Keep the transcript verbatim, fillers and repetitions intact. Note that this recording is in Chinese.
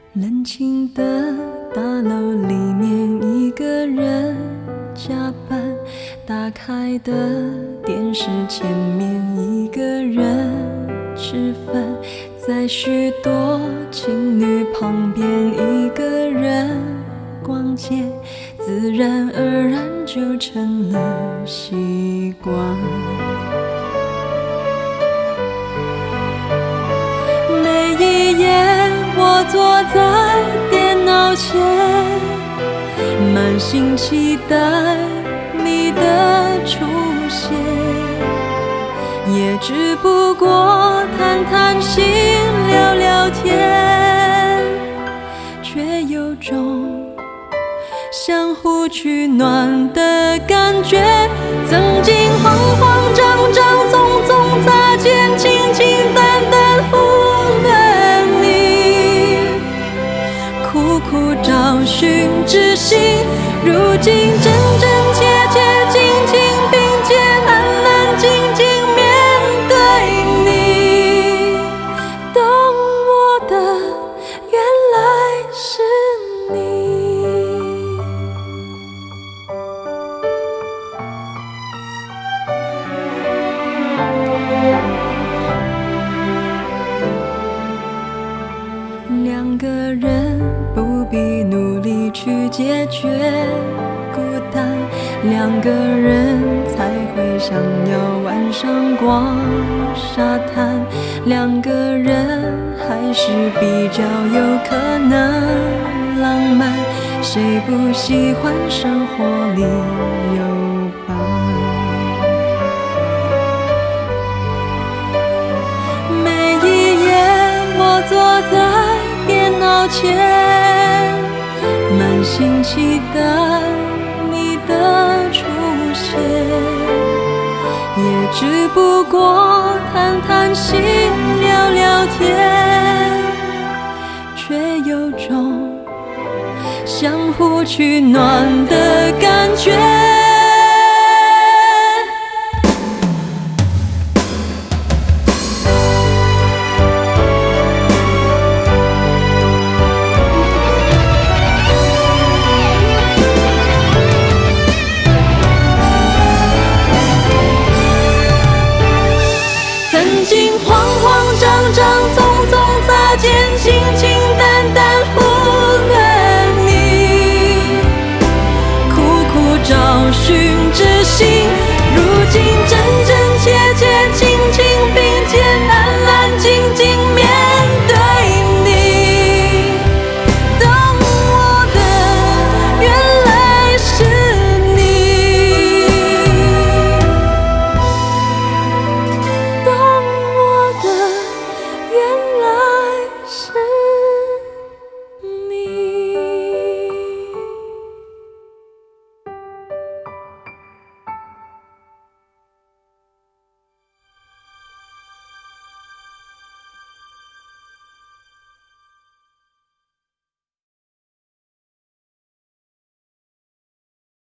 冷清的大楼里面，一个人加班，打开的电视前面，一个人吃饭，在许多情侣旁边，一个人逛街，自然而然就成了习惯。每一夜我坐在电脑前，满心期待你的出现，也只不过谈谈心聊聊天，却有种相互取暖的感觉。曾经慌慌张张，匆匆擦肩，清清淡淡忽略你，苦苦找寻知心，如今真真切切，静静并肩，安安静静面对你，懂我的原来是你。两个人不必努力去解决孤单，两个人才会想要晚上逛沙滩，两个人还是比较有可能浪漫，谁不喜欢生活里有伴？每一夜我坐在电脑前，满心期待你的出现，也只不过谈谈心聊聊天，却有种相互取暖的感觉。